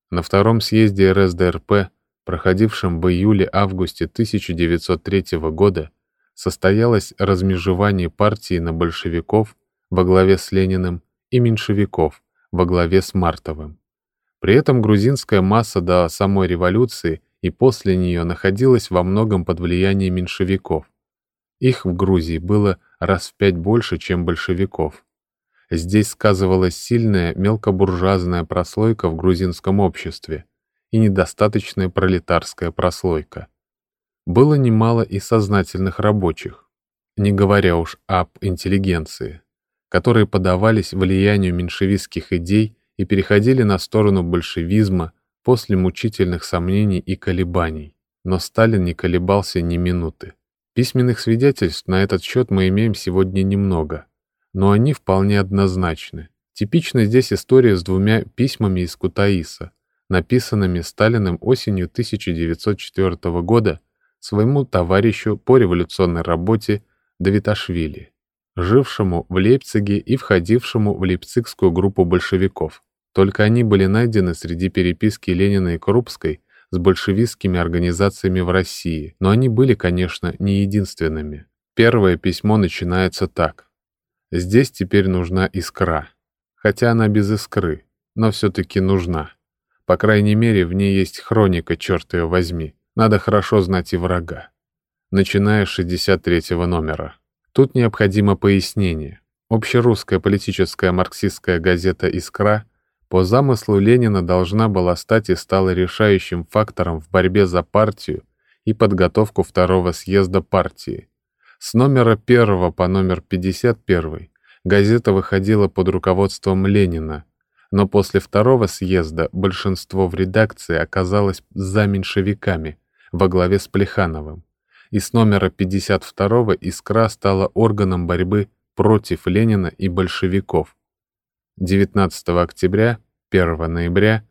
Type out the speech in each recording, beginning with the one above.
На втором съезде РСДРП, проходившем в июле-августе 1903 года, состоялось размежевание партии на большевиков во главе с Лениным и меньшевиков во главе с Мартовым. При этом грузинская масса до самой революции и после нее находилась во многом под влиянием меньшевиков. Их в Грузии было раз в 5 больше, чем большевиков. Здесь сказывалась сильная мелкобуржуазная прослойка в грузинском обществе и недостаточная пролетарская прослойка. Было немало и сознательных рабочих, не говоря уж об интеллигенции, которые поддавались влиянию меньшевистских идей и переходили на сторону большевизма после мучительных сомнений и колебаний. Но Сталин не колебался ни минуты. Письменных свидетельств на этот счет мы имеем сегодня немного, но они вполне однозначны. Типична здесь история с 2 письмами из Кутаиса, написанными Сталиным осенью 1904 года своему товарищу по революционной работе Давиташвили, жившему в Лейпциге и входившему в лейпцигскую группу большевиков. Только они были найдены среди переписки Ленина и Крупской с большевистскими организациями в России, но они были, конечно, не единственными. Первое письмо начинается так. «Здесь теперь нужна искра. Хотя она без искры, но все-таки нужна. По крайней мере, в ней есть хроника, черт ее возьми. Надо хорошо знать и врага». Начиная с 63-го номера. Тут необходимо пояснение. Общерусская политическая марксистская газета «Искра» по замыслу Ленина должна была стать и стала решающим фактором в борьбе за партию и подготовку второго съезда партии. С номера 1 по номер 51 газета выходила под руководством Ленина, но после второго съезда большинство в редакции оказалось за меньшевиками во главе с Плехановым, и с номера 52 «Искра» стала органом борьбы против Ленина и большевиков. 19 октября, 1 ноября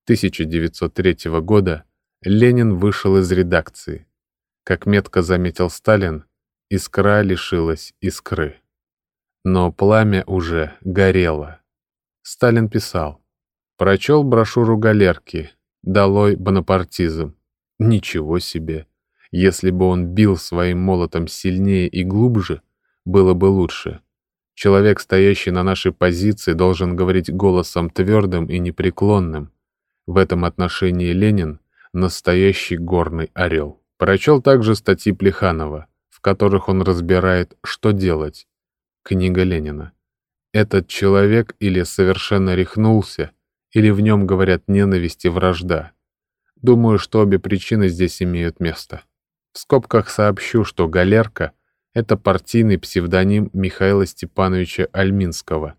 1903 года Ленин вышел из редакции. Как метко заметил Сталин, «Искра» лишилась искры. Но пламя уже горело. Сталин писал: «Прочел брошюру Галерки «Долой бонапартизм». Ничего себе! Если бы он бил своим молотом сильнее и глубже, было бы лучше. Человек, стоящий на нашей позиции, должен говорить голосом твердым и непреклонным. В этом отношении Ленин — настоящий горный орел». Прочел также статьи Плеханова, в которых он разбирает, что делать. Книга Ленина. Этот человек или совершенно рехнулся, или в нем говорят ненависть и вражда. Думаю, что обе причины здесь имеют место. В скобках сообщу, что Галерка — это партийный псевдоним Михаила Степановича Альминского,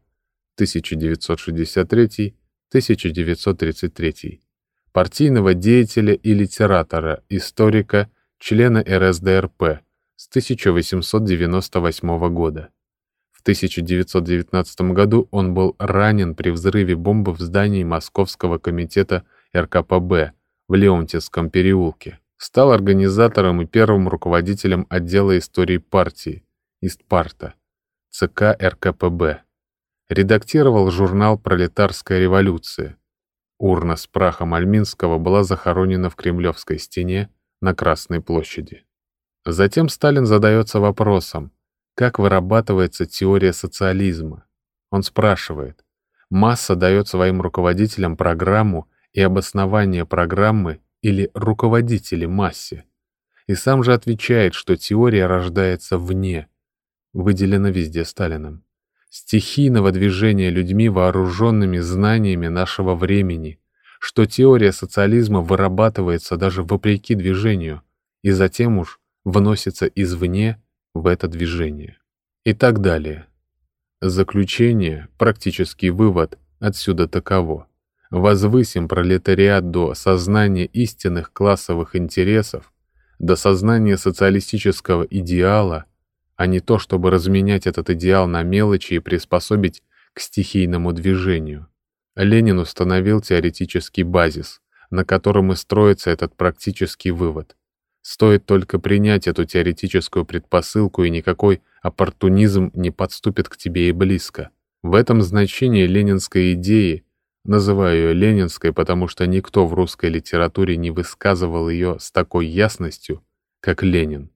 1963-1933, партийного деятеля и литератора, историка, члена РСДРП с 1898 года. В 1919 году он был ранен при взрыве бомбы в здании Московского комитета РКПБ в Леонтьевском переулке. Стал организатором и первым руководителем отдела истории партии Истпарта, ЦК РКПБ. Редактировал журнал «Пролетарская революция». Урна с прахом Альминского была захоронена в Кремлевской стене на Красной площади. Затем Сталин задается вопросом, как вырабатывается теория социализма. Он спрашивает: масса дает своим руководителям программу и обоснование программы или руководители массе, и сам же отвечает, что теория рождается вне, выделено везде Сталиным, стихийного движения людьми, вооруженными знаниями нашего времени, что теория социализма вырабатывается даже вопреки движению и затем уж вносится извне в это движение. И так далее. Заключение, практический вывод отсюда таково. Возвысим пролетариат до сознания истинных классовых интересов, до сознания социалистического идеала, а не то, чтобы разменять этот идеал на мелочи и приспособить к стихийному движению. Ленин установил теоретический базис, на котором и строится этот практический вывод. Стоит только принять эту теоретическую предпосылку, и никакой оппортунизм не подступит к тебе и близко. В этом значении ленинской идеи Называю ее ленинской, потому что никто в русской литературе не высказывал ее с такой ясностью, как Ленин.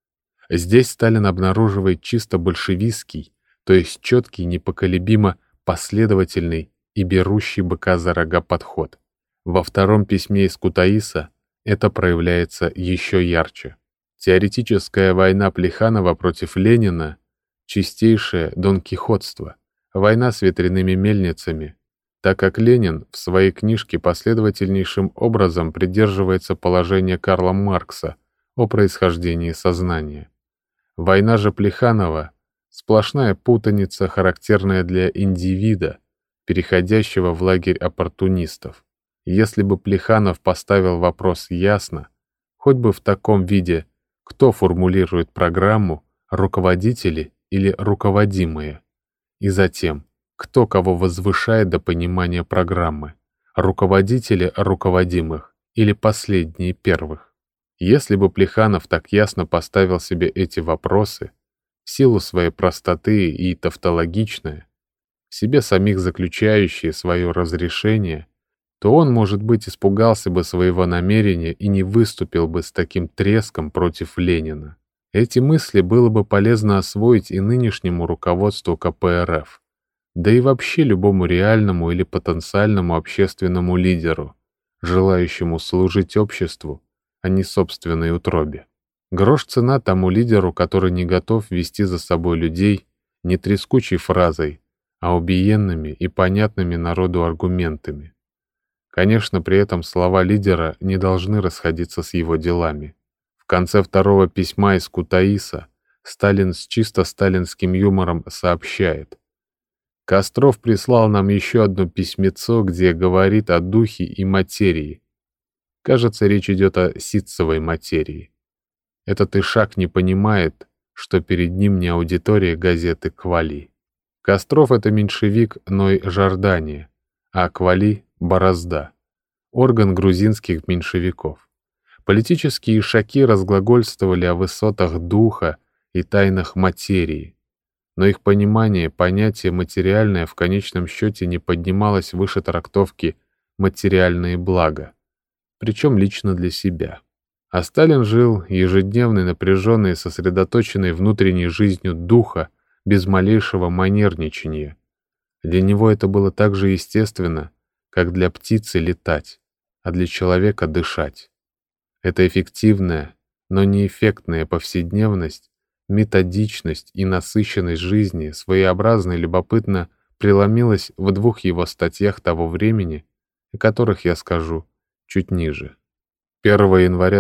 Здесь Сталин обнаруживает чисто большевистский, то есть четкий, непоколебимо последовательный и берущий быка за рога подход. Во втором письме из Кутаиса это проявляется еще ярче. Теоретическая война Плеханова против Ленина — чистейшее донкихотство, война с ветряными мельницами, так как Ленин в своей книжке последовательнейшим образом придерживается положения Карла Маркса о происхождении сознания. Война же Плеханова — сплошная путаница, характерная для индивида, переходящего в лагерь оппортунистов. Если бы Плеханов поставил вопрос ясно, хоть бы в таком виде, кто формулирует программу, руководители или руководимые, и затем, кто кого возвышает до понимания программы, руководители руководимых или последние первых. Если бы Плеханов так ясно поставил себе эти вопросы, в силу своей простоты и тавтологичное, в себе самих заключающие свое разрешение, то он, может быть, испугался бы своего намерения и не выступил бы с таким треском против Ленина. Эти мысли было бы полезно освоить и нынешнему руководству КПРФ, да и вообще любому реальному или потенциальному общественному лидеру, желающему служить обществу, а не собственной утробе. Грош цена тому лидеру, который не готов вести за собой людей не трескучей фразой, а убиенными и понятными народу аргументами. Конечно, при этом слова лидера не должны расходиться с его делами. В конце второго письма из Кутаиса Сталин с чисто сталинским юмором сообщает: «Костров прислал нам еще одно письмецо, где говорит о духе и материи. Кажется, речь идет о ситцевой материи. Этот ишак не понимает, что перед ним не аудитория газеты «Квали». Костров — это меньшевик Ной Жордания, а «Квали» — Борозда, орган грузинских меньшевиков. Политические ишаки разглагольствовали о высотах духа и тайнах материи, но их понимание, понятие материальное в конечном счете не поднималось выше трактовки «материальные блага», причем лично для себя. А Сталин жил ежедневной, напряженной и сосредоточенной внутренней жизнью духа без малейшего манерничания. Для него это было так же естественно, как для птицы летать, а для человека дышать. Эта эффективная, но неэффектная повседневность, методичность и насыщенность жизни своеобразно и любопытно преломилась в двух его статьях того времени, о которых я скажу чуть ниже. 1 января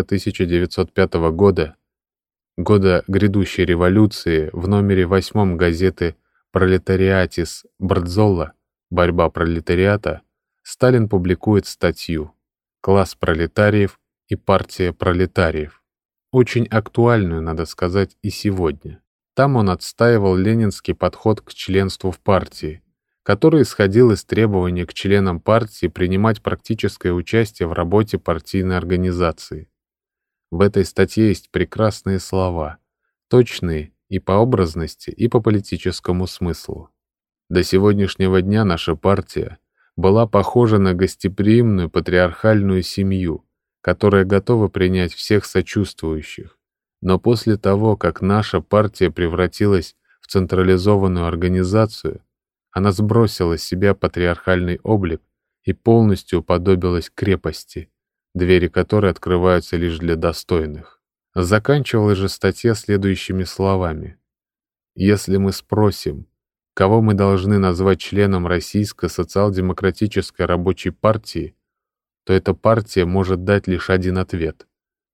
1905 года, года грядущей революции, в номере 8 газеты «Пролетариатис Бардзолла. Борьба пролетариата» Сталин публикует статью «Класс пролетариев и партия пролетариев», очень актуальную, надо сказать, и сегодня. Там он отстаивал ленинский подход к членству в партии, который исходил из требования к членам партии принимать практическое участие в работе партийной организации. В этой статье есть прекрасные слова, точные и по образности, и по политическому смыслу. До сегодняшнего дня наша партия была похожа на гостеприимную патриархальную семью, которая готова принять всех сочувствующих. Но после того, как наша партия превратилась в централизованную организацию, она сбросила с себя патриархальный облик и полностью уподобилась крепости, двери которой открываются лишь для достойных. Заканчивалась же статья следующими словами: «Если мы спросим, кого мы должны назвать членом Российской социал-демократической рабочей партии, то эта партия может дать лишь один ответ: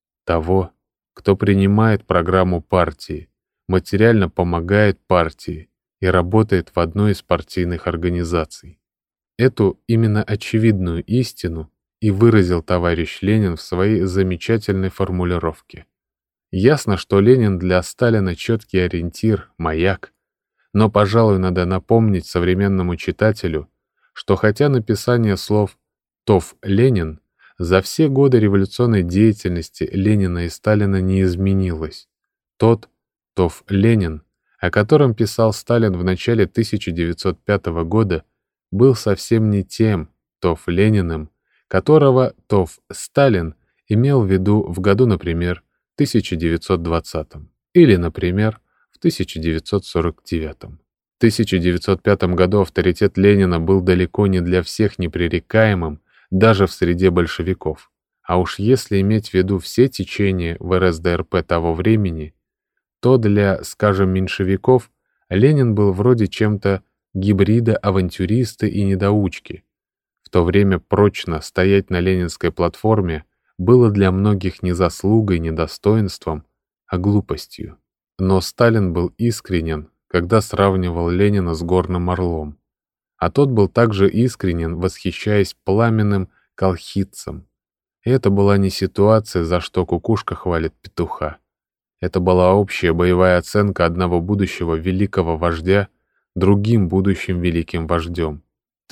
того, кто принимает программу партии, материально помогает партии и работает в одной из партийных организаций». Эту именно очевидную истину и выразил товарищ Ленин в своей замечательной формулировке. Ясно, что Ленин для Сталина четкий ориентир, маяк, но, пожалуй, надо напомнить современному читателю, что хотя написание слов «Тов Ленин» за все годы революционной деятельности Ленина и Сталина не изменилось, тот Тов Ленин, о котором писал Сталин в начале 1905 года, был совсем не тем, ТОВ Лениным, которого ТОВ Сталин имел в виду в году, например, 1920 или, например, в 1949. В 1905 году авторитет Ленина был далеко не для всех непререкаемым, даже в среде большевиков. А уж если иметь в виду все течения в РСДРП того времени, то для, скажем, меньшевиков Ленин был вроде чем-то гибрида авантюриста и недоучки. В то время прочно стоять на ленинской платформе было для многих не заслугой, не достоинством, а глупостью. Но Сталин был искренен, когда сравнивал Ленина с Горным Орлом. А тот был также искренен, восхищаясь пламенным колхидцем. И это была не ситуация, за что кукушка хвалит петуха. Это была общая боевая оценка одного будущего великого вождя другим будущим великим вождем.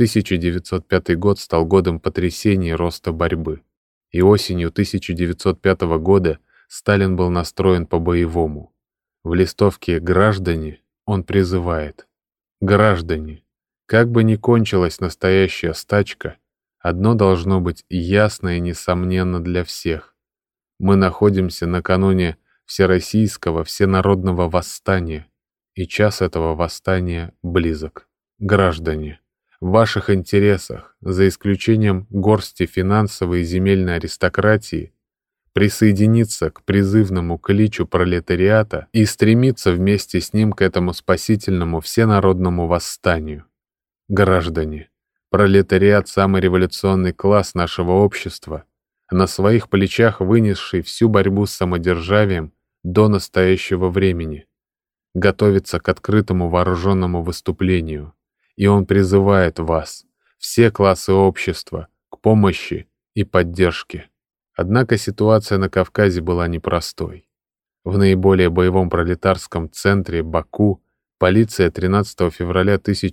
1905 год стал годом потрясений и роста борьбы. И осенью 1905 года Сталин был настроен по-боевому. В листовке «Граждане» он призывает: «Граждане, как бы ни кончилась настоящая стачка, одно должно быть ясно и несомненно для всех. Мы находимся накануне всероссийского всенародного восстания, и час этого восстания близок. Граждане, в ваших интересах, за исключением горсти финансовой и земельной аристократии, присоединиться к призывному кличу пролетариата и стремиться вместе с ним к этому спасительному всенародному восстанию. Граждане, пролетариат — самый революционный класс нашего общества, на своих плечах вынесший всю борьбу с самодержавием до настоящего времени, готовится к открытому вооруженному выступлению, и он призывает вас, все классы общества, к помощи и поддержке. Однако ситуация на Кавказе была непростой. В наиболее боевом пролетарском центре Баку полиция 13 февраля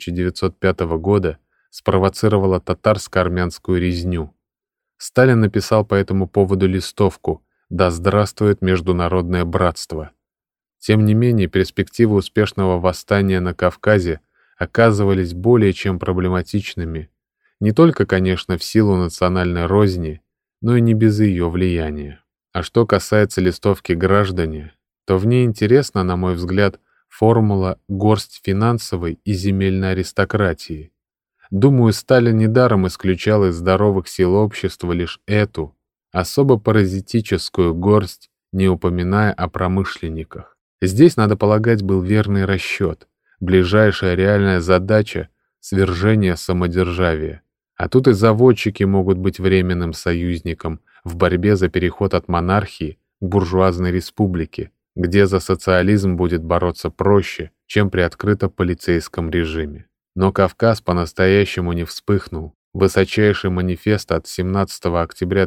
1905 года спровоцировала татарско-армянскую резню. Сталин написал по этому поводу листовку «Да здравствует международное братство». Тем не менее, перспективы успешного восстания на Кавказе оказывались более чем проблематичными, не только, конечно, в силу национальной розни, но и не без ее влияния. А что касается листовки «Граждане», то в ней интересна, на мой взгляд, формула «горсть финансовой и земельной аристократии». Думаю, Сталин недаром исключал из здоровых сил общества лишь эту, особо паразитическую горсть, не упоминая о промышленниках. Здесь, надо полагать, был верный расчет, ближайшая реальная задача — свержение самодержавия. А тут и заводчики могут быть временным союзником в борьбе за переход от монархии к буржуазной республике, где за социализм будет бороться проще, чем при открыто полицейском режиме. Но Кавказ по-настоящему не вспыхнул. Высочайший манифест от 17 октября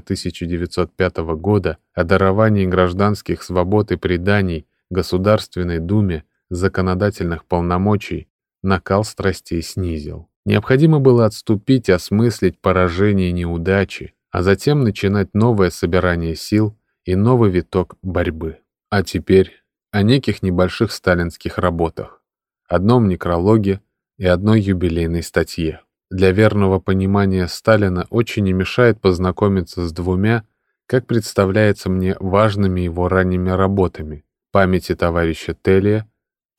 1905 года о даровании гражданских свобод и преданий Государственной Думе законодательных полномочий накал страстей снизил. Необходимо было отступить, осмыслить поражение и неудачи, а затем начинать новое собирание сил и новый виток борьбы. А теперь о неких небольших сталинских работах, одном некрологе и одной юбилейной статье. Для верного понимания Сталина очень не мешает познакомиться с двумя, как представляется мне, важными его ранними работами: «Памяти товарища Телия»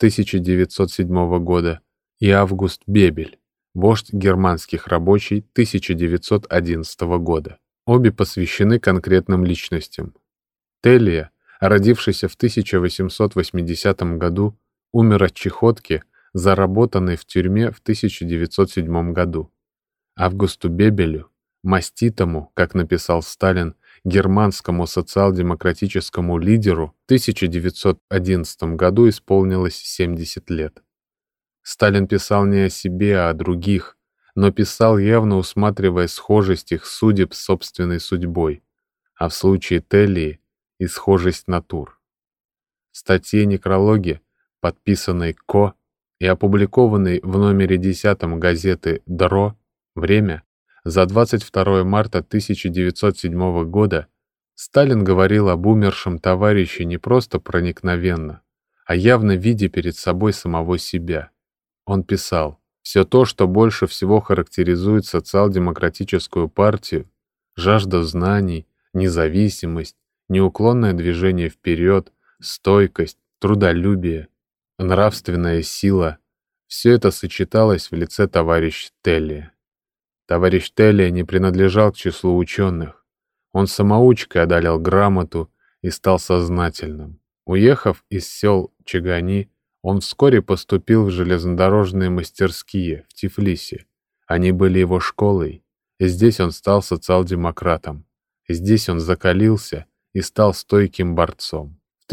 1907 года и «Август Бебель. Вождь германских рабочих» 1911 года. Обе посвящены конкретным личностям. Телия, родившийся в 1880 году, умер от чехотки, заработанной в тюрьме в 1907 году. Августу Бебелю, маститому, как написал Сталин, германскому социал-демократическому лидеру, в 1911 году исполнилось 70 лет. Сталин писал не о себе, а о других, но писал, явно усматривая схожесть их судеб с собственной судьбой, а в случае Телии и схожесть натур. В статье «Некрологи», подписанной Ко и опубликованной в номере 10 газеты «ДРО» «Время» за 22 марта 1907 года, Сталин говорил об умершем товарище не просто проникновенно, а явно видя перед собой самого себя. Он писал: Все то, что больше всего характеризует социал-демократическую партию, жажда знаний, независимость, неуклонное движение вперед, стойкость, трудолюбие, нравственная сила, все это сочеталось в лице товарища Теллия. Товарищ Теллия не принадлежал к числу ученых. Он самоучкой одолел грамоту и стал сознательным. Уехав из сел Чагани, он вскоре поступил в железнодорожные мастерские в Тифлисе. Они были его школой, и здесь он стал социал-демократом. Здесь он закалился и стал стойким борцом. В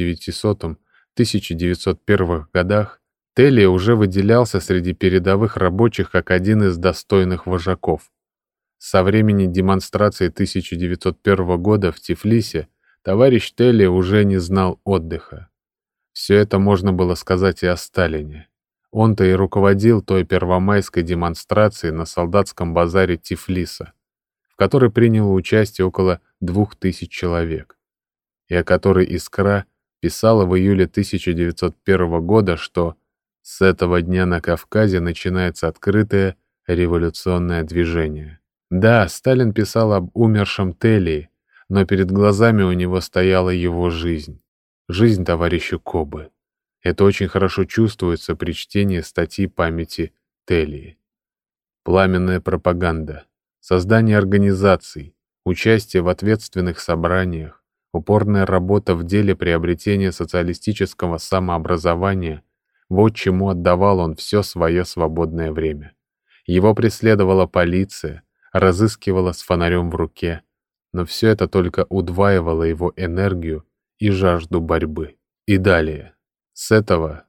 1900-1901 годах Теллия уже выделялся среди передовых рабочих как один из достойных вожаков. Со времени демонстрации 1901 года в Тифлисе товарищ Теллия уже не знал отдыха. Все это можно было сказать и о Сталине. Он-то и руководил той первомайской демонстрацией на солдатском базаре Тифлиса, в которой приняло участие около 2000 человек, и о которой «Искра» писала в июле 1901 года, что «с этого дня на Кавказе начинается открытое революционное движение». Да, Сталин писал об умершем Теллии, но перед глазами у него стояла его жизнь. Жизнь товарища Кобы. Это очень хорошо чувствуется при чтении статьи памяти Теллии. Пламенная пропаганда, создание организаций, участие в ответственных собраниях, упорная работа в деле приобретения социалистического самообразования — вот чему отдавал он все свое свободное время. Его преследовала полиция, разыскивала с фонарем в руке, но все это только удваивало его энергию и жажду борьбы. И далее. С этого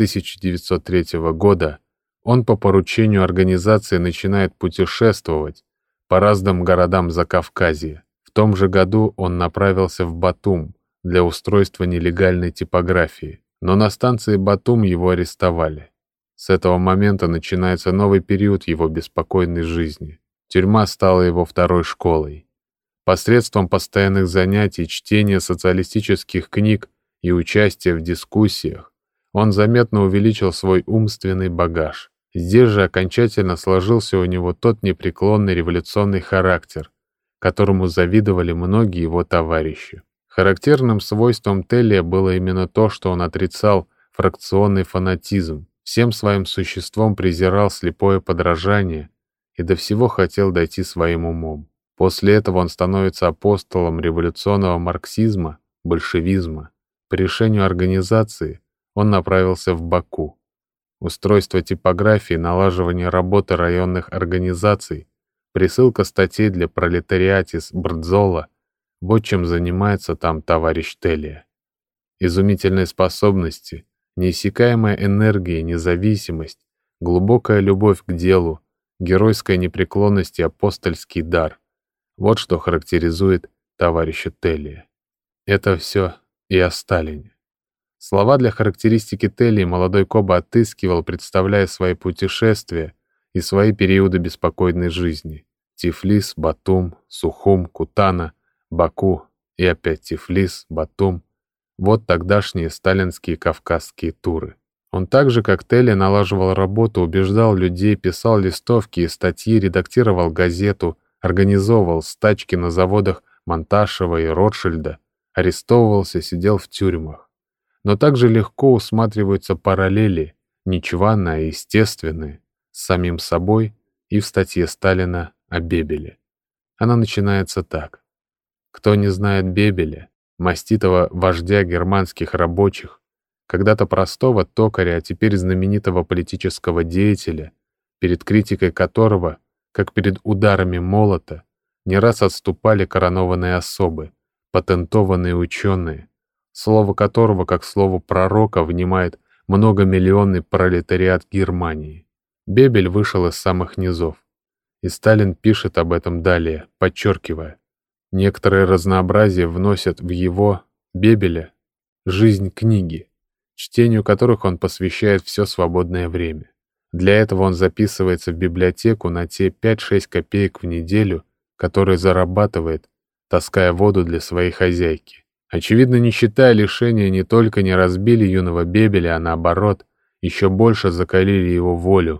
1903 года он по поручению организации начинает путешествовать по разным городам Закавказья. В том же году он направился в Батум для устройства нелегальной типографии, но на станции Батум его арестовали. С этого момента начинается новый период его беспокойной жизни. Тюрьма стала его второй школой. Посредством постоянных занятий, чтения социалистических книг и участия в дискуссиях он заметно увеличил свой умственный багаж. Здесь же окончательно сложился у него тот непреклонный революционный характер, которому завидовали многие его товарищи. Характерным свойством Теллия было именно то, что он отрицал фракционный фанатизм, всем своим существом презирал слепое подражание и до всего хотел дойти своим умом. После этого он становится апостолом революционного марксизма, большевизма. По решению организации он направился в Баку. Устройство типографии, налаживание работы районных организаций, присылка статей для пролетариатис Брдзола — вот чем занимается там товарищ Теллия. Изумительные способности, неиссякаемая энергия, независимость, глубокая любовь к делу, геройская непреклонность и апостольский дар — вот что характеризует товарища Теллия. Это все и о Сталине. Слова для характеристики Теллии молодой Коба отыскивал, представляя свои путешествия и свои периоды беспокойной жизни. Тифлис, Батум, Сухум, Кутана, Баку и опять Тифлис, Батум. Вот тогдашние сталинские кавказские туры. Он так же, как Теллия, налаживал работу, убеждал людей, писал листовки и статьи, редактировал газету, организовывал стачки на заводах Монташева и Ротшильда, арестовывался, сидел в тюрьмах. Но также легко усматриваются параллели, нечванные, а естественные, с самим собой и в статье Сталина о Бебеле. Она начинается так. Кто не знает Бебеля, маститого вождя германских рабочих, когда-то простого токаря, а теперь знаменитого политического деятеля, перед критикой которого, как перед ударами молота, не раз отступали коронованные особы, патентованные ученые, слово которого, как слово пророка, внимает многомиллионный пролетариат Германии. Бебель вышел из самых низов, и Сталин пишет об этом далее, подчеркивая: некоторое разнообразие вносят в его, Бебеля, жизнь книги, чтению которых он посвящает все свободное время. Для этого он записывается в библиотеку на те 5-6 копеек в неделю, которые зарабатывает, таская воду для своей хозяйки. Очевидно, нищета и лишения не только не разбили юного Бебеля, а наоборот, еще больше закалили его волю,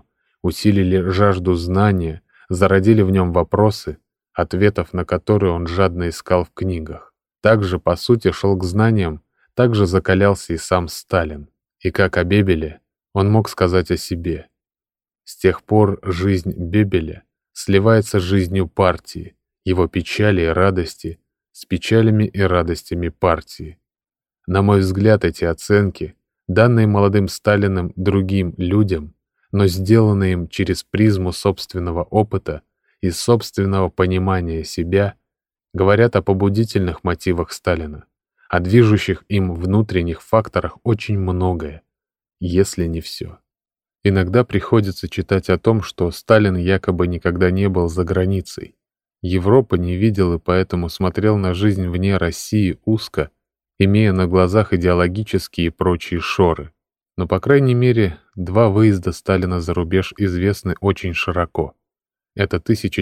усилили жажду знания, зародили в нем вопросы, ответов на которые он жадно искал в книгах. Также, по сути, шел к знаниям, также закалялся и сам Сталин. И как о Бебеле, он мог сказать о себе. С тех пор жизнь Бебеля сливается с жизнью партии, его печали и радости с печалями и радостями партии. На мой взгляд, эти оценки, данные молодым Сталиным другим людям, но сделанные им через призму собственного опыта и собственного понимания себя, говорят о побудительных мотивах Сталина, о движущих им внутренних факторах очень многое, если не все. Иногда приходится читать о том, что Сталин якобы никогда не был за границей. Европа не видел и поэтому смотрел на жизнь вне России узко, имея на глазах идеологические и прочие шоры. Но, по крайней мере, 2 выезда Сталина за рубеж известны очень широко. Это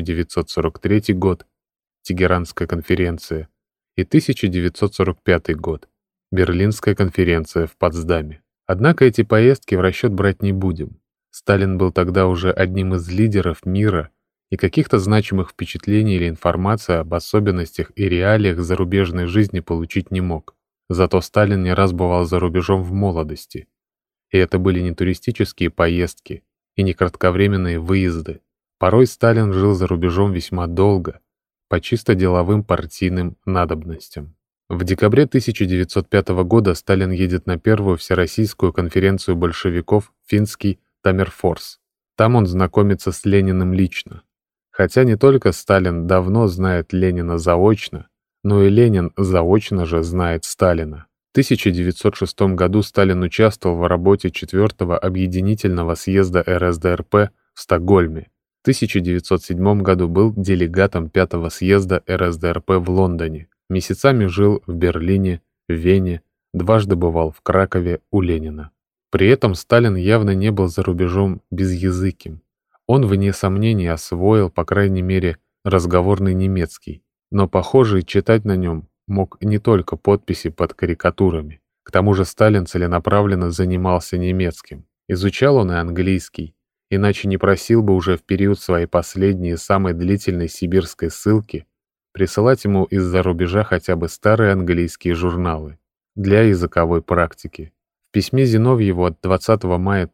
1943 год, Тегеранская конференция, и 1945 год, Берлинская конференция в Потсдаме. Однако эти поездки в расчет брать не будем. Сталин был тогда уже одним из лидеров мира, и каких-то значимых впечатлений или информации об особенностях и реалиях зарубежной жизни получить не мог. Зато Сталин не раз бывал за рубежом в молодости. И это были не туристические поездки и не кратковременные выезды. Порой Сталин жил за рубежом весьма долго, по чисто деловым партийным надобностям. В декабре 1905 года Сталин едет на первую всероссийскую конференцию большевиков «Финский Таммерфорс». Там он знакомится с Лениным лично. Хотя не только Сталин давно знает Ленина заочно, но и Ленин заочно же знает Сталина. В 1906 году Сталин участвовал в работе 4-го объединительного съезда РСДРП в Стокгольме. В 1907 году был делегатом 5-го съезда РСДРП в Лондоне. Месяцами жил в Берлине, в Вене, дважды бывал в Кракове у Ленина. При этом Сталин явно не был за рубежом безязыким. Он, вне сомнений, освоил, по крайней мере, разговорный немецкий, но, похоже, читать на нем мог не только подписи под карикатурами. К тому же Сталин целенаправленно занимался немецким. Изучал он и английский, иначе не просил бы уже в период своей последней и самой длительной сибирской ссылки присылать ему из-за рубежа хотя бы старые английские журналы для языковой практики. В письме Зиновьеву от 20 мая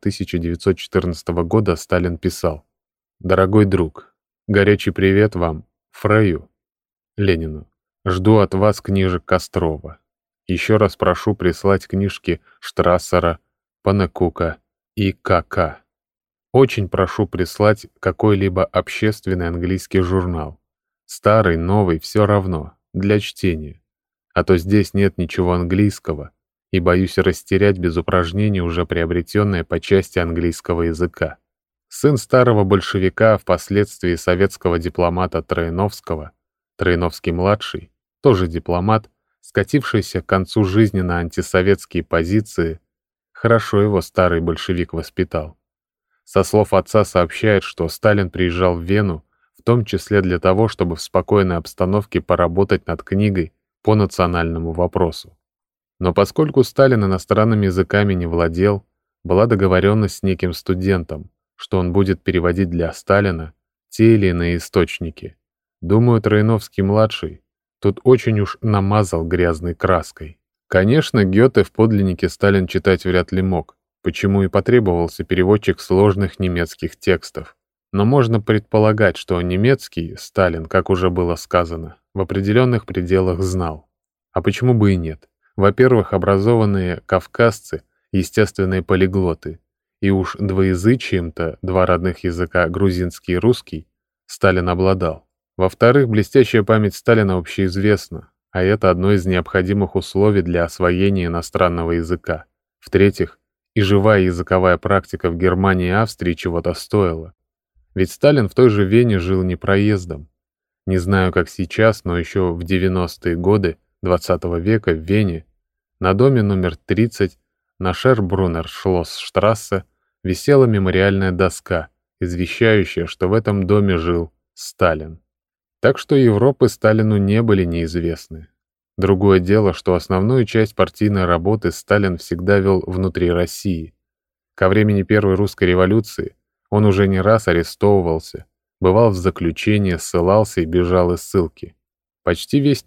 1914 года Сталин писал: «Дорогой друг, горячий привет вам, Фраю, Ленину. Жду от вас книжек Кострова. Еще раз прошу прислать книжки Штрассера, Панекука и К.К. Очень прошу прислать какой-либо общественный английский журнал. Старый, новый, все равно, для чтения. А то здесь нет ничего английского, и боюсь растерять без упражнений уже приобретенное по части английского языка». Сын старого большевика, впоследствии советского дипломата Троиновского, Троиновский-младший, тоже дипломат, скатившийся к концу жизни на антисоветские позиции, хорошо его старый большевик воспитал. Со слов отца сообщает, что Сталин приезжал в Вену, в том числе для того, чтобы в спокойной обстановке поработать над книгой по национальному вопросу. Но поскольку Сталин иностранными языками не владел, была договоренность с неким студентом, что он будет переводить для Сталина те или иные источники. Думаю, Троиновский-младший тут очень уж намазал грязной краской. Конечно, Гёте в подлиннике Сталин читать вряд ли мог, почему и потребовался переводчик сложных немецких текстов. Но можно предполагать, что немецкий Сталин, как уже было сказано, в определенных пределах знал. А почему бы и нет? Во-первых, образованные кавказцы — естественные полиглоты, и уж двоязычием-то, 2 родных языка, грузинский и русский, Сталин обладал. Во-вторых, блестящая память Сталина общеизвестна, а это одно из необходимых условий для освоения иностранного языка. В-третьих, и живая языковая практика в Германии и Австрии чего-то стоила. Ведь Сталин в той же Вене жил не проездом. Не знаю, как сейчас, но еще в 90-е годы XX века в Вене на доме номер 30 на Шербруннер-Шлоссштрассе висела мемориальная доска, извещающая, что в этом доме жил Сталин. Так что Европы Сталину не были неизвестны. Другое дело, что основную часть партийной работы Сталин всегда вел внутри России. Ко времени Первой русской революции Он уже не раз арестовывался, бывал в заключении, ссылался и бежал из ссылки. Почти весь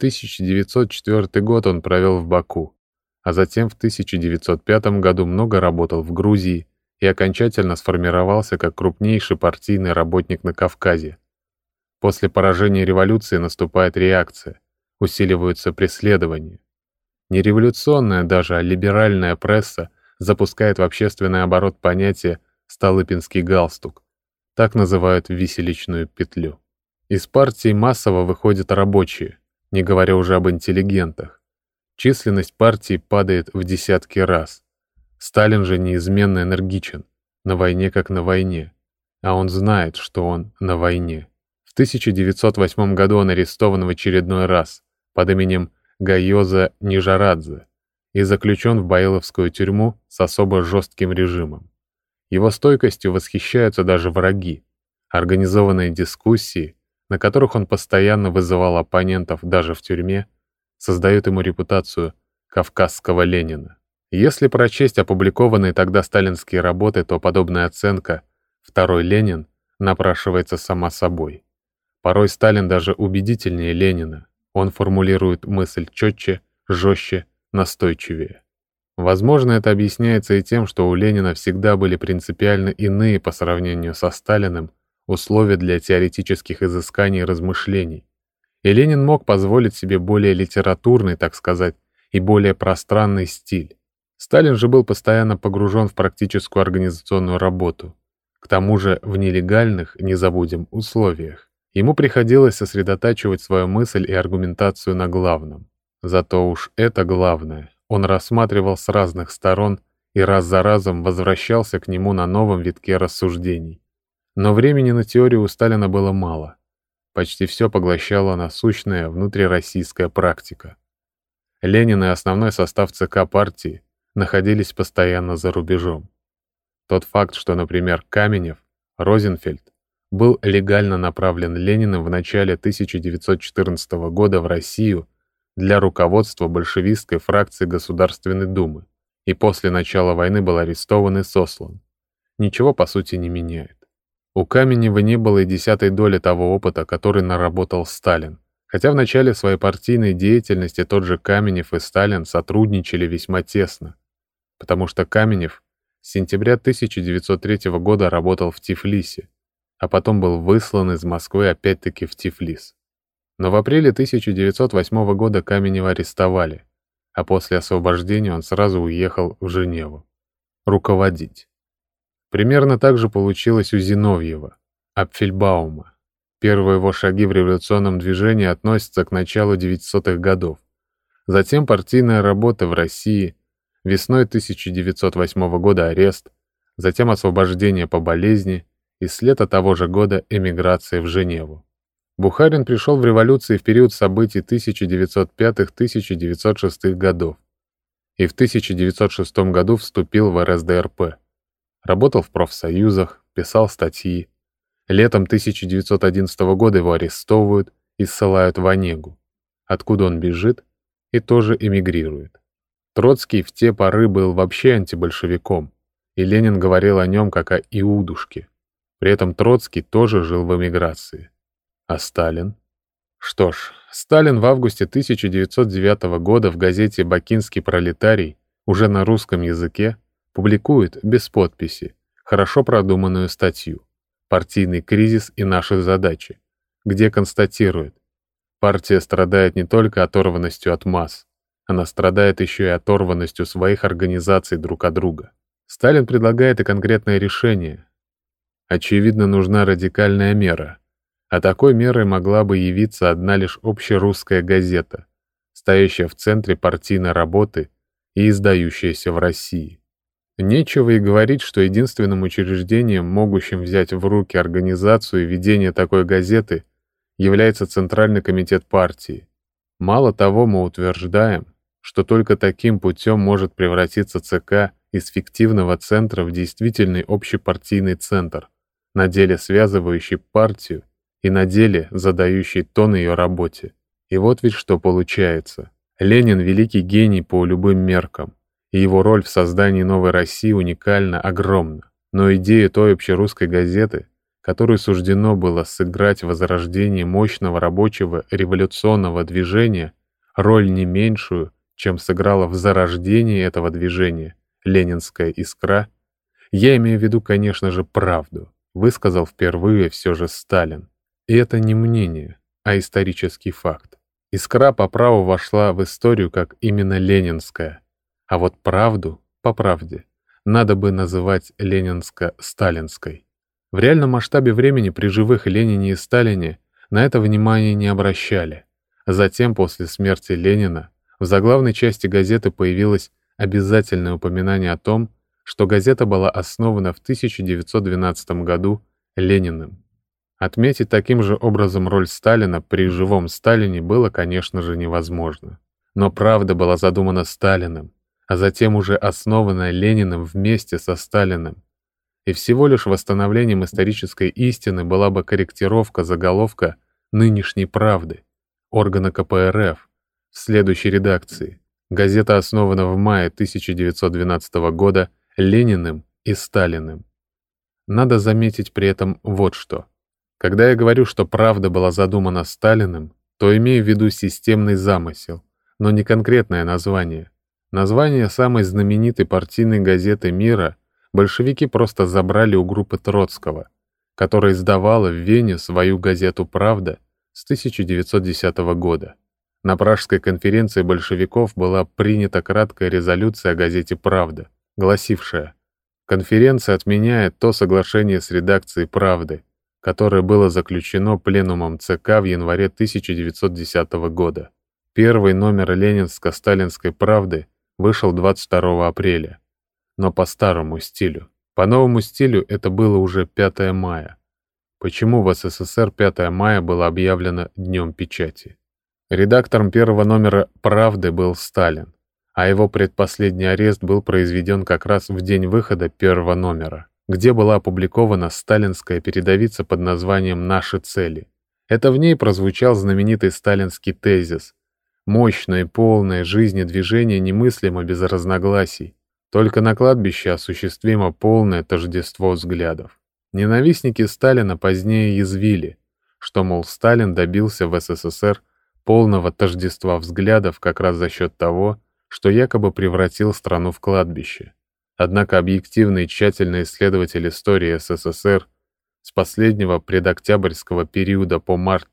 1904 год он провел в Баку, а затем в 1905 году много работал в Грузии и окончательно сформировался как крупнейший партийный работник на Кавказе. После поражения революции наступает реакция, усиливаются преследования. Не революционная даже, а либеральная пресса запускает в общественный оборот понятие «столыпинский галстук», так называют виселичную петлю. Из партии массово выходят рабочие, не говоря уже об интеллигентах. Численность партии падает в десятки раз. Сталин же неизменно энергичен, на войне как на войне, а он знает, что он на войне. В 1908 году он арестован в очередной раз под именем Гайоза Нижарадзе и заключен в Баиловскую тюрьму с особо жестким режимом. Его стойкостью восхищаются даже враги. Организованные дискуссии, на которых он постоянно вызывал оппонентов даже в тюрьме, создают ему репутацию кавказского Ленина. Если прочесть опубликованные тогда сталинские работы, то подобная оценка «второй Ленин» напрашивается сама собой. Порой Сталин даже убедительнее Ленина. Он формулирует мысль четче, жестче, настойчивее. Возможно, это объясняется и тем, что у Ленина всегда были принципиально иные по сравнению со Сталиным условия для теоретических изысканий и размышлений. И Ленин мог позволить себе более литературный, так сказать, и более пространный стиль. Сталин же был постоянно погружен в практическую организационную работу. К тому же в нелегальных, не забудем, условиях. Ему приходилось сосредотачивать свою мысль и аргументацию на главном. Зато уж это главное он рассматривал с разных сторон и раз за разом возвращался к нему на новом витке рассуждений. Но времени на теорию у Сталина было мало. Почти все поглощала насущная внутрироссийская практика. Ленин и основной состав ЦК партии находились постоянно за рубежом. Тот факт, что, например, Каменев, Розенфельд, был легально направлен Лениным в начале 1914 года в Россию для руководства большевистской фракции Государственной Думы и после начала войны был арестован и сослан, ничего по сути не меняет. У Каменева не было и десятой доли того опыта, который наработал Сталин, хотя в начале своей партийной деятельности тот же Каменев и Сталин сотрудничали весьма тесно, потому что Каменев с сентября 1903 года работал в Тифлисе, а потом был выслан из Москвы опять-таки в Тифлис. Но в апреле 1908 года Каменева арестовали, а после освобождения он сразу уехал в Женеву. Руководить. Примерно так же получилось у Зиновьева, Апфельбаума. Первые его шаги в революционном движении относятся к началу 900-х годов. Затем партийная работа в России, весной 1908 года арест, затем освобождение по болезни и с лета того же года эмиграция в Женеву. Бухарин пришел в революцию в период событий 1905-1906 годов и в 1906 году вступил в РСДРП. Работал в профсоюзах, писал статьи. Летом 1911 года его арестовывают и ссылают в Онегу, откуда он бежит и тоже эмигрирует. Троцкий в те поры был вообще антибольшевиком, и Ленин говорил о нем как о иудушке. При этом Троцкий тоже жил в эмиграции. А Сталин? Что ж, Сталин в августе 1909 года в газете «Бакинский пролетарий» уже на русском языке публикует без подписи хорошо продуманную статью «Партийный кризис и наши задачи», где констатирует: партия страдает не только оторванностью от масс, она страдает еще и оторванностью своих организаций друг от друга. Сталин предлагает и конкретное решение. Очевидно, нужна радикальная мера, а такой мерой могла бы явиться одна лишь общерусская газета, стоящая в центре партийной работы и издающаяся в России. Нечего и говорить, что единственным учреждением, могущим взять в руки организацию и ведение такой газеты, является Центральный комитет партии. Мало того, мы утверждаем, что только таким путем может превратиться ЦК из фиктивного центра в действительный общепартийный центр, на деле связывающий партию и на деле задающий тон ее работе. И вот ведь что получается. Ленин — великий гений по любым меркам, и его роль в создании новой России уникальна, огромна. Но идея той общерусской газеты, которой суждено было сыграть в возрождении мощного рабочего революционного движения роль не меньшую, чем сыграла в зарождении этого движения ленинская искра, я имею в виду, конечно же, правду, высказал впервые все же Сталин. И это не мнение, а исторический факт. Искра по праву вошла в историю как именно ленинская, а вот правду, по правде, надо бы называть ленинско-сталинской. В реальном масштабе времени при живых Ленине и Сталине на это внимание не обращали. Затем, после смерти Ленина, в заглавной части газеты появилось обязательное упоминание о том, что газета была основана в 1912 году Лениным. Отметить таким же образом роль Сталина при живом Сталине было, конечно же, невозможно. Но правда была задумана Сталиным, а затем уже основанная Лениным вместе со Сталиным. И всего лишь восстановлением исторической истины была бы корректировка заголовка нынешней правды, органа КПРФ, в следующей редакции. Газета основана в мае 1912 года Лениным и Сталиным. Надо заметить при этом вот что. Когда я говорю, что правда была задумана Сталиным, то имею в виду системный замысел, но не конкретное название. Название самой знаменитой партийной газеты мира большевики просто забрали у группы Троцкого, которая издавала в Вене свою газету «Правда» с 1910 года. На Пражской конференции большевиков была принята краткая резолюция о газете «Правда», гласившая: «Конференция отменяет то соглашение с редакцией «Правды», которое было заключено пленумом ЦК в январе 1910 года». Первый номер ленинско-сталинской «Правды» вышел 22 апреля, но по старому стилю. По новому стилю это было уже 5 мая. Почему в СССР 5 мая было объявлено Днем печати? Редактором первого номера «Правды» был Сталин, а его предпоследний арест был произведен как раз в день выхода первого номера, где была опубликована сталинская передовица под названием «Наши цели». Это в ней прозвучал знаменитый сталинский тезис: «Мощное, полное жизнедвижение немыслимо без разногласий. Только на кладбище осуществимо полное тождество взглядов». Ненавистники Сталина позднее язвили, что, мол, Сталин добился в СССР полного тождества взглядов как раз за счет того, что якобы превратил страну в кладбище. Однако объективный и тщательный исследователь истории СССР с последнего предоктябрьского периода по март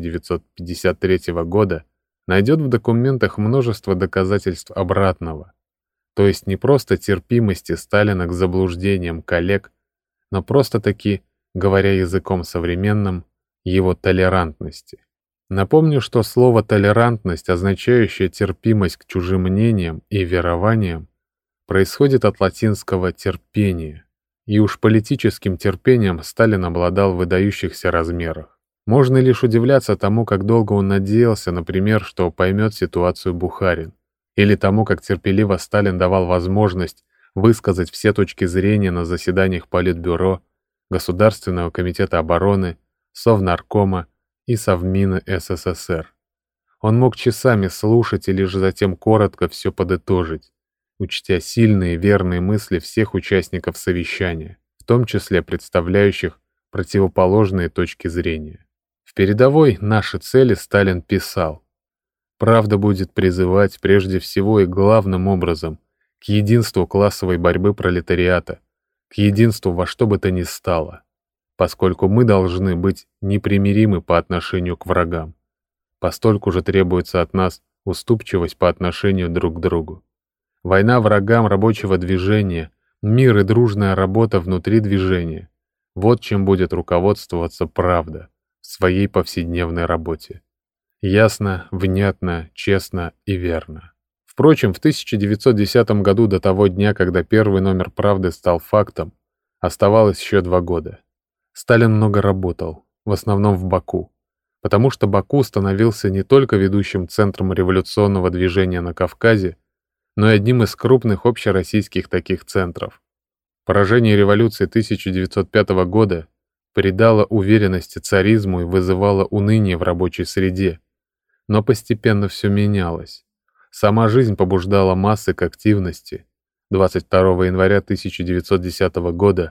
1953 года найдет в документах множество доказательств обратного, то есть не просто терпимости Сталина к заблуждениям коллег, но просто-таки, говоря языком современным, его толерантности. Напомню, что слово «толерантность», означающее терпимость к чужим мнениям и верованиям, происходит от латинского «терпение», и уж политическим терпением Сталин обладал в выдающихся размерах. Можно лишь удивляться тому, как долго он надеялся, например, что поймет ситуацию Бухарин, или тому, как терпеливо Сталин давал возможность высказать все точки зрения на заседаниях Политбюро, Государственного комитета обороны, Совнаркома и Совмина СССР. Он мог часами слушать и лишь затем коротко все подытожить, учтя сильные и верные мысли всех участников совещания, в том числе представляющих противоположные точки зрения. В передовой «Наши цели» Сталин писал: «Правда будет призывать прежде всего и главным образом к единству классовой борьбы пролетариата, к единству во что бы то ни стало, поскольку мы должны быть непримиримы по отношению к врагам. Постольку же требуется от нас уступчивость по отношению друг к другу. Война врагам рабочего движения, мир и дружная работа внутри движения — вот чем будет руководствоваться правда в своей повседневной работе. Ясно, внятно, честно и верно». Впрочем, в 1910 году, до того дня, когда первый номер «Правды» стал фактом, оставалось еще 2 года. Сталин много работал, в основном в Баку, потому что Баку становился не только ведущим центром революционного движения на Кавказе, но и одним из крупных общероссийских таких центров. Поражение революции 1905 года придало уверенности царизму и вызывало уныние в рабочей среде, но постепенно все менялось. Сама жизнь побуждала массы к активности. 22 января 1910 года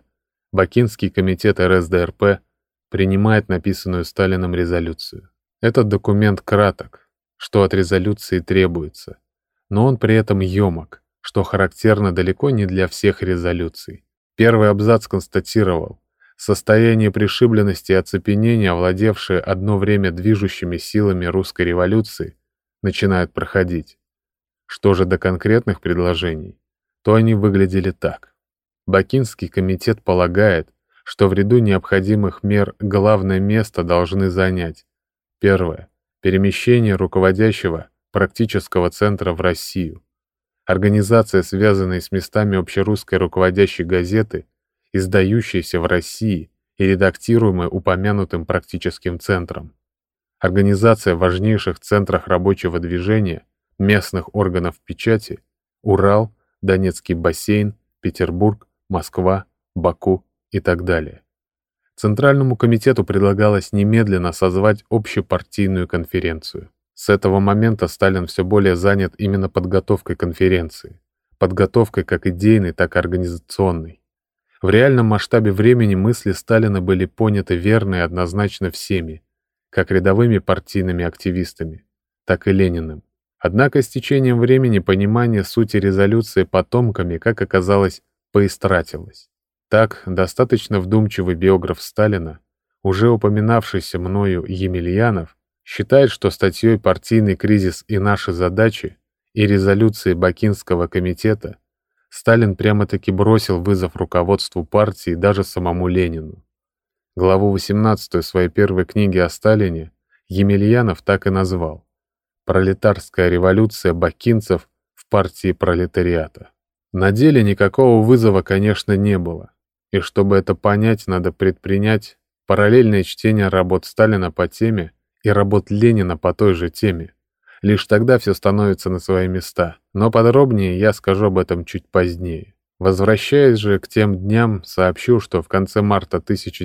Бакинский комитет РСДРП принимает написанную Сталином резолюцию. Этот документ краток, что от резолюции требуется, но он при этом ёмок, что характерно далеко не для всех резолюций. Первый абзац констатировал: состояние пришибленности и оцепенения, овладевшее одно время движущими силами русской революции, начинает проходить. Что же до конкретных предложений, то они выглядели так. Бакинский комитет полагает, что в ряду необходимых мер главное место должны занять: первое — перемещение руководящего практического центра в Россию. Организация, связанная с местами общерусской руководящей газеты, издающейся в России и редактируемой упомянутым практическим центром. Организация в важнейших центрах рабочего движения, местных органов печати: Урал, Донецкий бассейн, Петербург, Москва, Баку и так далее. Центральному комитету предлагалось немедленно созвать общепартийную конференцию. С этого момента Сталин все более занят именно подготовкой конференции. Подготовкой как идейной, так и организационной. В реальном масштабе времени мысли Сталина были поняты верно и однозначно всеми, как рядовыми партийными активистами, так и Лениным. Однако с течением времени понимание сути резолюции потомками, как оказалось, поистратилось. Так, достаточно вдумчивый биограф Сталина, уже упоминавшийся мною Емельянов, считает, что статьей «Партийный кризис и наши задачи» и резолюции Бакинского комитета Сталин прямо-таки бросил вызов руководству партии и даже самому Ленину. Главу 18 своей первой книги о Сталине Емельянов так и назвал: «Пролетарская революция бакинцев в партии пролетариата». На деле никакого вызова, конечно, не было. И чтобы это понять, надо предпринять параллельное чтение работ Сталина по теме и работ Ленина по той же теме. Лишь тогда все становится на свои места. Но подробнее я скажу об этом чуть позднее. Возвращаясь же к тем дням, сообщу, что в конце марта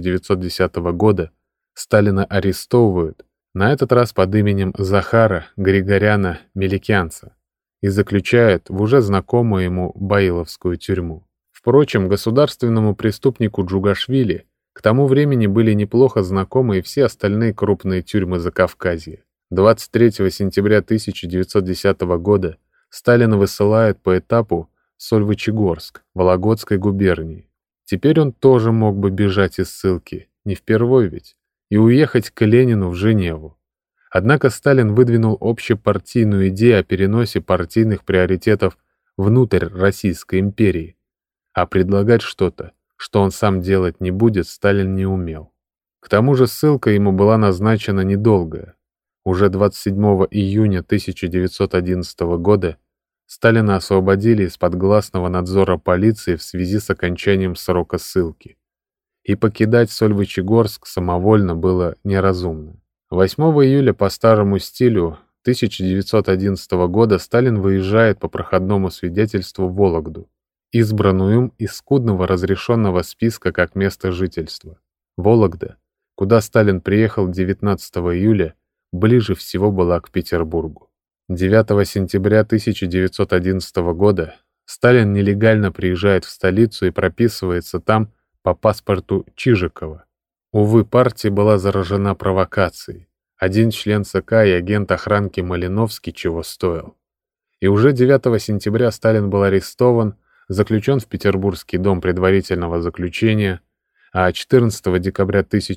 1910 года Сталина арестовывают, на этот раз под именем Захара Григоряна Меликянца, и заключают в уже знакомую ему Баиловскую тюрьму. Впрочем, государственному преступнику Джугашвили к тому времени были неплохо знакомы и все остальные крупные тюрьмы Закавказья. 23 сентября 1910 года Сталин высылает по этапу в Сольвычегорск, Вологодской губернии. Теперь он тоже мог бы бежать из ссылки, не впервой ведь, и уехать к Ленину в Женеву. Однако Сталин выдвинул общепартийную идею о переносе партийных приоритетов внутрь Российской империи, а предлагать что-то, что он сам делать не будет, Сталин не умел. К тому же ссылка ему была назначена недолгая. Уже 27 июня 1911 года Сталина освободили из-под гласного надзора полиции в связи с окончанием срока ссылки. И покидать Сольвычегорск самовольно было неразумно. 8 июля по старому стилю 1911 года Сталин выезжает по проходному свидетельству в Вологду, избранную им из скудного разрешенного списка как место жительства. Вологда, куда Сталин приехал 19 июля, ближе всего была к Петербургу. 9 сентября 1911 года Сталин нелегально приезжает в столицу и прописывается там по паспорту Чижикова. Увы, партия была заражена провокацией. Один член ЦК и агент охранки Малиновский чего стоил. И уже 9 сентября Сталин был арестован, заключен в Петербургский дом предварительного заключения, а 14 декабря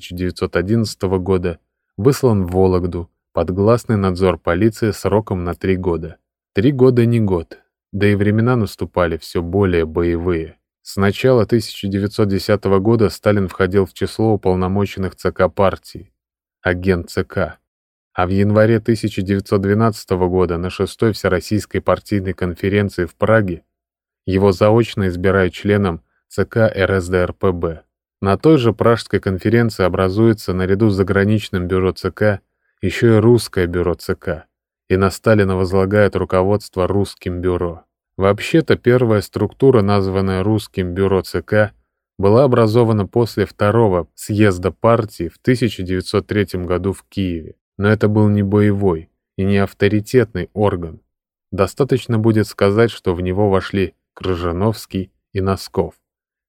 1911 года выслан в Вологду под гласный надзор полиции сроком на 3 года. 3 года не год, да и времена наступали все более боевые. С начала 1910 года Сталин входил в число уполномоченных ЦК партии, агент ЦК, а в январе 1912 года на 6-й Всероссийской партийной конференции в Праге его заочно избирают членом ЦК РСДРПб. На той же Пражской конференции образуется наряду с заграничным бюро ЦК еще и русское бюро ЦК, и на Сталина возлагает руководство русским бюро. Вообще-то первая структура, названная русским бюро ЦК, была образована после второго съезда партии в 1903 году в Киеве. Но это был не боевой и не авторитетный орган. Достаточно будет сказать, что в него вошли Крыжановский и Носков,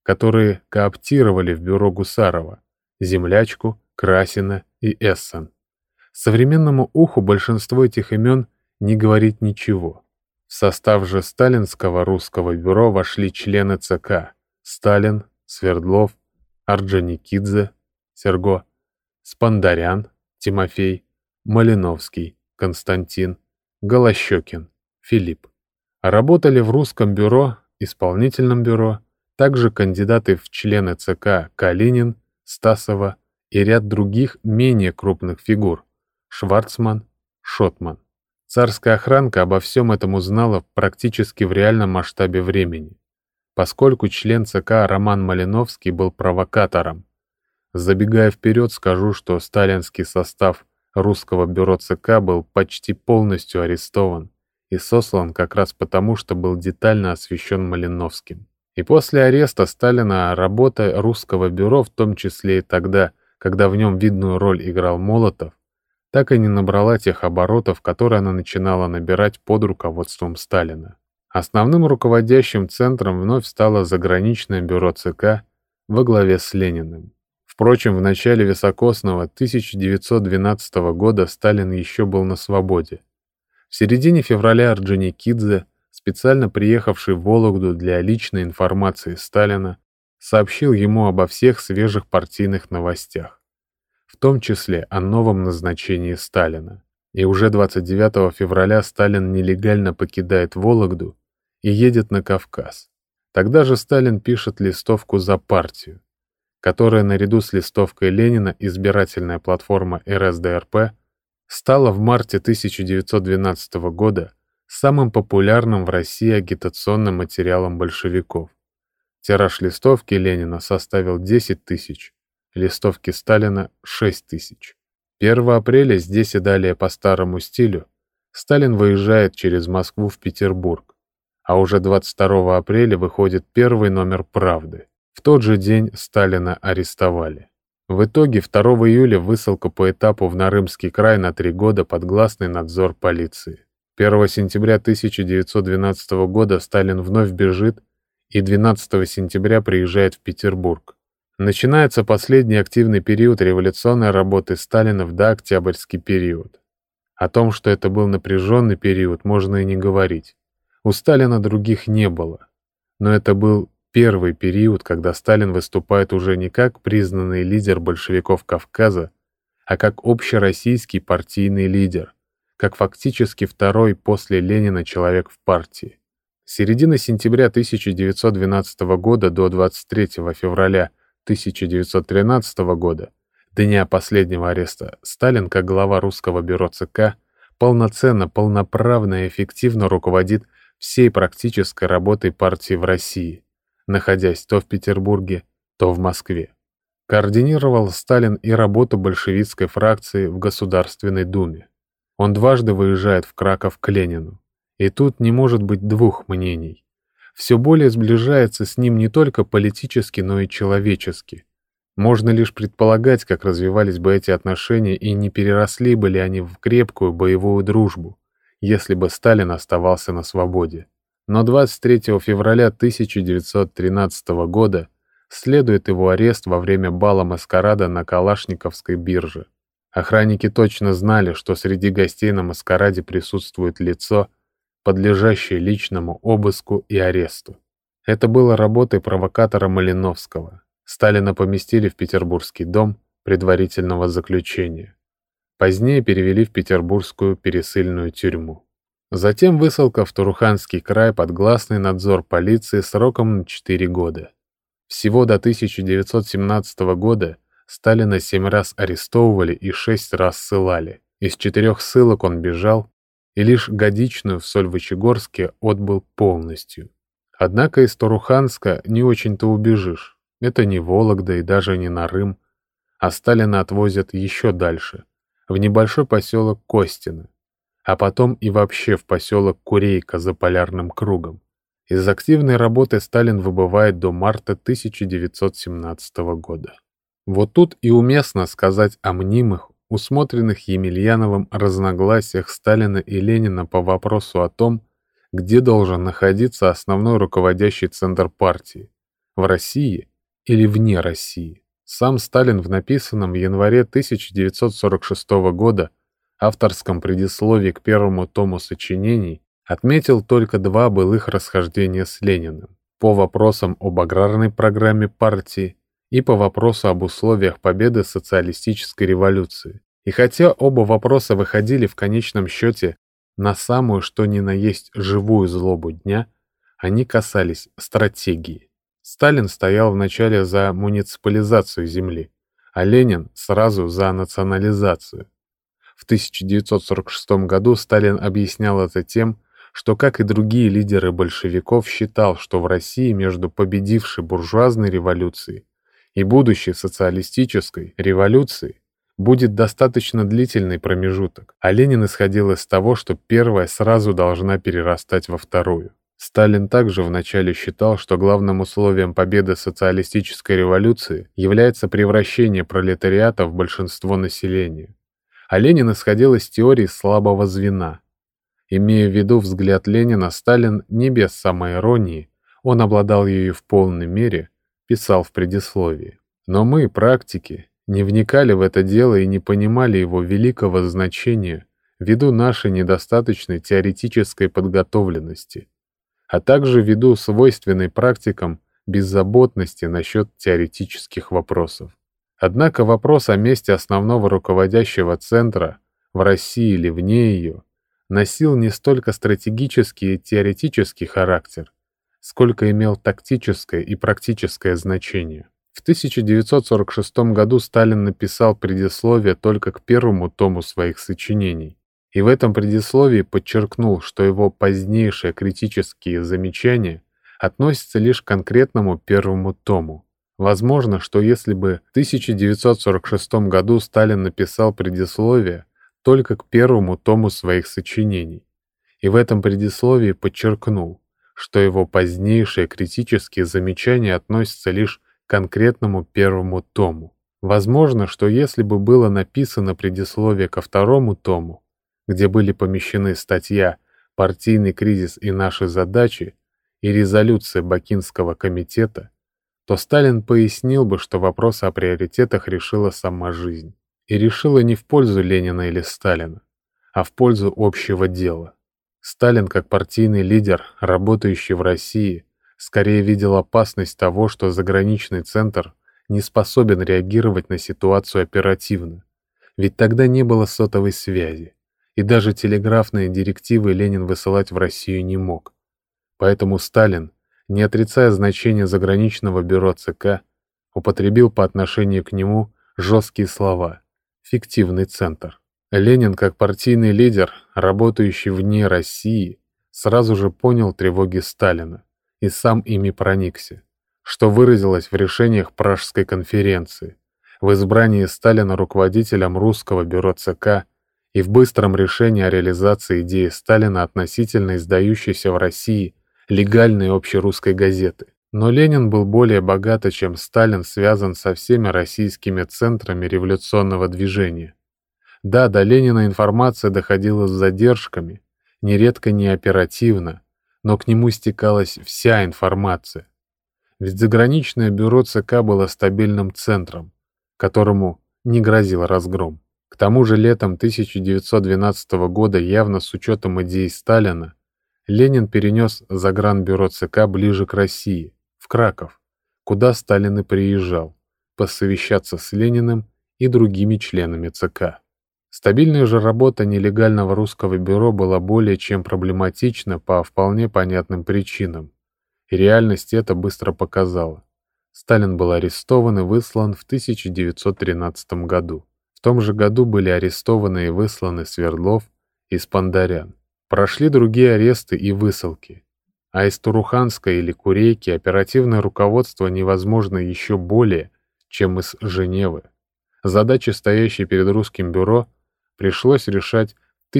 которые кооптировали в бюро Гусарова Землячку, Красина и Эссен. Современному уху большинство этих имен не говорит ничего. В состав же сталинского русского бюро вошли члены ЦК Сталин, Свердлов, Орджоникидзе, Серго, Спандарян, Тимофей, Малиновский, Константин, Голощекин, Филипп. Работали в русском бюро, исполнительном бюро, также кандидаты в члены ЦК Калинин, Стасова и ряд других менее крупных фигур – Шварцман, Шотман. Царская охранка обо всем этом узнала практически в реальном масштабе времени, поскольку член ЦК Роман Малиновский был провокатором. Забегая вперед, скажу, что сталинский состав русского бюро ЦК был почти полностью арестован и сослан как раз потому, что был детально освещен Малиновским. И после ареста Сталина работа русского бюро, в том числе и тогда, когда в нем видную роль играл Молотов, так и не набрала тех оборотов, которые она начинала набирать под руководством Сталина. Основным руководящим центром вновь стало заграничное бюро ЦК во главе с Лениным. Впрочем, в начале високосного 1912 года Сталин еще был на свободе. В середине февраля Орджоникидзе, специально приехавший в Вологду для личной информации Сталина, сообщил ему обо всех свежих партийных новостях, в том числе о новом назначении Сталина. И уже 29 февраля Сталин нелегально покидает Вологду и едет на Кавказ. Тогда же Сталин пишет листовку за партию, которая наряду с листовкой Ленина «Избирательная платформа РСДРП» стала в марте 1912 года самым популярным в России агитационным материалом большевиков. Тираж листовки Ленина составил 10 тысяч, листовки Сталина — 6 тысяч. 1 апреля здесь и далее по старому стилю Сталин выезжает через Москву в Петербург, а уже 22 апреля выходит первый номер «Правды». В тот же день Сталина арестовали. В итоге 2 июля высылка по этапу в Нарымский край на 3 года под гласный надзор полиции. 1 сентября 1912 года Сталин вновь бежит и 12 сентября приезжает в Петербург. Начинается последний активный период революционной работы Сталина в дооктябрьский период. О том, что это был напряженный период, можно и не говорить. У Сталина других не было. Но это был первый период, когда Сталин выступает уже не как признанный лидер большевиков Кавказа, а как общероссийский партийный лидер, как фактически второй после Ленина человек в партии. С середины сентября 1912 года до 23 февраля 1913 года, дня последнего ареста, Сталин, как глава русского бюро ЦК, полноценно, полноправно и эффективно руководит всей практической работой партии в России, находясь то в Петербурге, то в Москве. Координировал Сталин и работу большевистской фракции в Государственной Думе. Он дважды выезжает в Краков к Ленину. И тут не может быть двух мнений. Все более сближается с ним не только политически, но и человечески. Можно лишь предполагать, как развивались бы эти отношения и не переросли бы ли они в крепкую боевую дружбу, если бы Сталин оставался на свободе. Но 23 февраля 1913 года следует его арест во время бала маскарада на Калашниковской бирже. Охранники точно знали, что среди гостей на маскараде присутствует лицо, подлежащее личному обыску и аресту. Это было работой провокатора Малиновского. Сталина поместили в Петербургский дом предварительного заключения. Позднее перевели в Петербургскую пересыльную тюрьму. Затем высылка в Туруханский край под гласный надзор полиции сроком на 4 года. Всего до 1917 года Сталина 7 раз арестовывали и 6 раз ссылали. Из 4 ссылок он бежал, и лишь годичную в Сольвычегорске отбыл полностью. Однако из Туруханска не очень-то убежишь. Это не Вологда и даже не Нарым, а Сталина отвозят еще дальше, в небольшой поселок Костино, а потом и вообще в поселок Курейка за полярным кругом. Из активной работы Сталин выбывает до марта 1917 года. Вот тут и уместно сказать о мнимых, усмотренных Емельяновым разногласиях Сталина и Ленина по вопросу о том, где должен находиться основной руководящий центр партии – в России или вне России. Сам Сталин в написанном в январе 1946 года авторском предисловии к первому тому сочинений отметил только два былых расхождения с Лениным по вопросам об аграрной программе партии и по вопросу об условиях победы социалистической революции. И хотя оба вопроса выходили в конечном счете на самую что ни на есть живую злобу дня, они касались стратегии. Сталин стоял вначале за муниципализацию земли, а Ленин сразу за национализацию. В 1946 году Сталин объяснял это тем, что, как и другие лидеры большевиков, считал, что в России между победившей буржуазной революцией и будущей социалистической революцией будет достаточно длительный промежуток, а Ленин исходил из того, что первая сразу должна перерастать во вторую. Сталин также вначале считал, что главным условием победы социалистической революции является превращение пролетариата в большинство населения. А Ленин исходил из теории слабого звена. Имея в виду взгляд Ленина, Сталин не без самоиронии, он обладал ею в полной мере, писал в предисловии. Но мы, практики, не вникали в это дело и не понимали его великого значения ввиду нашей недостаточной теоретической подготовленности, а также ввиду свойственной практикам беззаботности насчет теоретических вопросов. Однако вопрос о месте основного руководящего центра в России или вне ее носил не столько стратегический и теоретический характер, сколько имел тактическое и практическое значение. В 1946 году Сталин написал предисловие только к первому тому своих сочинений, и в этом предисловии подчеркнул, что его позднейшие критические замечания относятся лишь к конкретному первому тому. Возможно, что если бы в 1946 году Сталин написал предисловие только к первому тому своих сочинений, и в этом предисловии подчеркнул, что его позднейшие критические замечания относятся лишь к конкретному первому тому. Возможно, что если бы было написано предисловие ко второму тому, где были помещены статья «Партийный кризис и наши задачи» и резолюция Бакинского комитета, то Сталин пояснил бы, что вопрос о приоритетах решила сама жизнь. И решила не в пользу Ленина или Сталина, а в пользу общего дела. Сталин, как партийный лидер, работающий в России, скорее видел опасность того, что заграничный центр не способен реагировать на ситуацию оперативно, ведь тогда не было сотовой связи, и даже телеграфные директивы Ленин высылать в Россию не мог. Поэтому Сталин, не отрицая значения заграничного бюро ЦК, употребил по отношению к нему жесткие слова «фиктивный центр». Ленин, как партийный лидер, работающий вне России, сразу же понял тревоги Сталина и сам ими проникся, что выразилось в решениях Пражской конференции, в избрании Сталина руководителем русского бюро ЦК и в быстром решении о реализации идеи Сталина относительно издающейся в России легальной общерусской газеты. Но Ленин был более богато, чем Сталин, связан со всеми российскими центрами революционного движения. Да, до Ленина информация доходила с задержками, нередко не оперативно, но к нему стекалась вся информация. Ведь заграничное бюро ЦК было стабильным центром, которому не грозил разгром. К тому же летом 1912 года, явно с учетом идей Сталина, Ленин перенес загранбюро ЦК ближе к России, в Краков, куда Сталин и приезжал, посовещаться с Лениным и другими членами ЦК. Стабильная же работа нелегального русского бюро была более чем проблематична по вполне понятным причинам, и реальность это быстро показала. Сталин был арестован и выслан в 1913 году. В том же году были арестованы и высланы Свердлов и Спандарян. Прошли другие аресты и высылки. А из Туруханска или Курейки оперативное руководство невозможно еще более, чем из Женевы. Задачи, стоящие перед русским бюро, пришлось решать в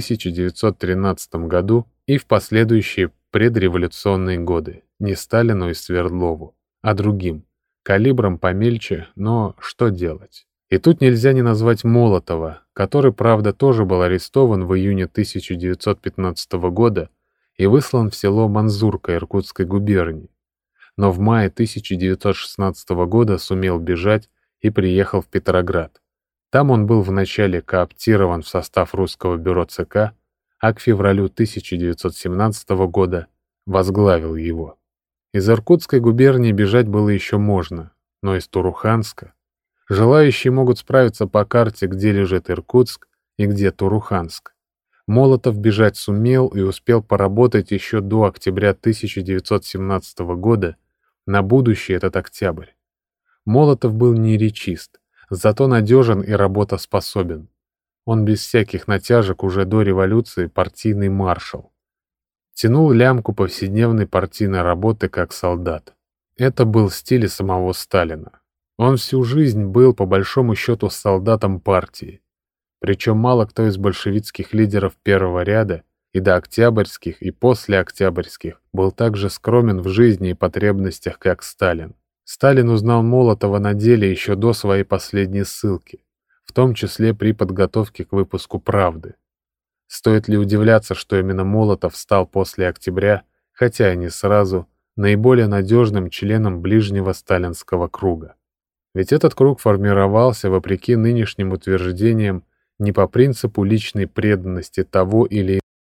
1913 году и в последующие предреволюционные годы не Сталину и Свердлову, а другим, калибром помельче, но что делать? И тут нельзя не назвать Молотова, который, правда, тоже был арестован в июне 1915 года и выслан в село Манзурка Иркутской губернии. но в мае 1916 года сумел бежать и приехал в Петроград. Там он был вначале кооптирован в состав русского бюро ЦК, а к февралю 1917 года возглавил его. Из Иркутской губернии бежать было еще можно, но из Туруханска. Желающие могут справиться по карте, где лежит Иркутск и где Туруханск. Молотов бежать сумел и успел поработать еще до октября 1917 года на будущий этот октябрь. Молотов был не речист, зато надежен и работоспособен. Он без всяких натяжек уже до революции партийный маршал. Тянул лямку повседневной партийной работы как солдат. Это был в стиле самого Сталина. Он всю жизнь был по большому счету солдатом партии. Причем мало кто из большевистских лидеров первого ряда и до октябрьских, и после октябрьских был так же скромен в жизни и потребностях, как Сталин. Сталин узнал Молотова на деле еще до своей последней ссылки, в том числе при подготовке к выпуску «Правды». Стоит ли удивляться, что именно Молотов стал после октября, хотя и не сразу, наиболее надежным членом ближнего сталинского круга? Ведь этот круг формировался, вопреки нынешним утверждениям, не по принципу личной преданности того или